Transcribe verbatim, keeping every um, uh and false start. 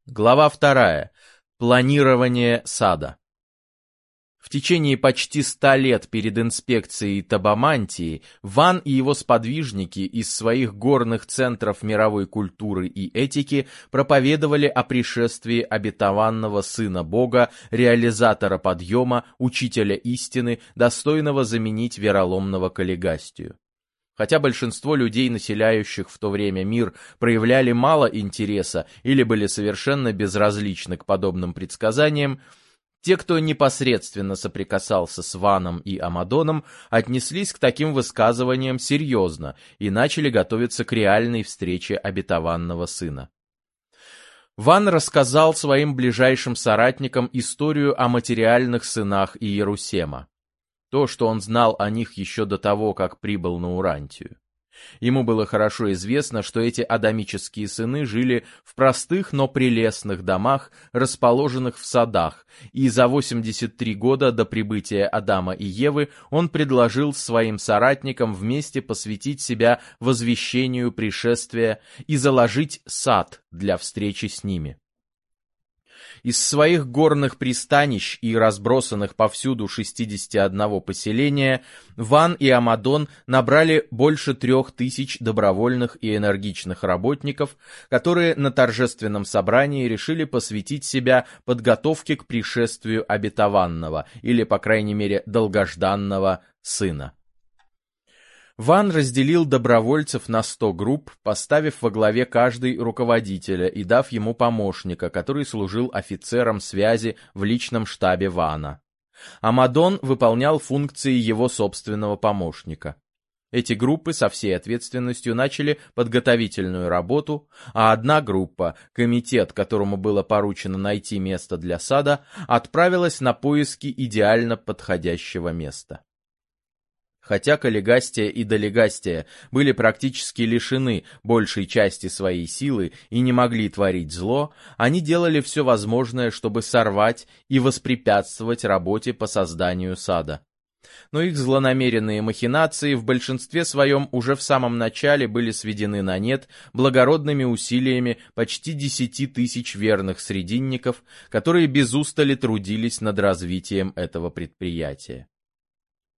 Глава вторая. Планирование сада. В течение почти ста лет перед инспекцией Табамантии Ван и его сподвижники из своих горных центров мировой культуры и этики проповедовали о пришествии обетованного Сына Бога, реализатора подъема, учителя истины, достойного заменить вероломного Каллигастию. Хотя большинство людей, населяющих в то время мир, проявляли мало интереса или были совершенно безразличны к подобным предсказаниям, те, кто непосредственно соприкасался с Ваном и Амадоном, отнеслись к таким высказываниям серьезно и начали готовиться к реальной встрече обетованного сына. Ван рассказал своим ближайшим соратникам историю о материальных сынах Иерусема. То, что он знал о них еще до того, как прибыл на Урантию. Ему было хорошо известно, что эти адамические сыны жили в простых, но прелестных домах, расположенных в садах, и за восемьдесят три года до прибытия Адама и Евы он предложил своим соратникам вместе посвятить себя возвещению пришествия и заложить сад для встречи с ними. Из своих горных пристанищ и разбросанных повсюду шестидесяти одного поселения Ван и Амадон набрали больше трех тысяч добровольных и энергичных работников, которые на торжественном собрании решили посвятить себя подготовке к пришествию обетованного, или, по крайней мере, долгожданного сына. Ван разделил добровольцев на сто групп, поставив во главе каждой руководителя и дав ему помощника, который служил офицером связи в личном штабе Вана. Амадон выполнял функции его собственного помощника. Эти группы со всей ответственностью начали подготовительную работу, а одна группа, комитет, которому было поручено найти место для сада, отправилась на поиски идеально подходящего места. Хотя Каллигастия и Долигастия были практически лишены большей части своей силы и не могли творить зло, они делали все возможное, чтобы сорвать и воспрепятствовать работе по созданию сада. Но их злонамеренные махинации в большинстве своем уже в самом начале были сведены на нет благородными усилиями почти десяти тысяч верных срединников, которые без устали трудились над развитием этого предприятия.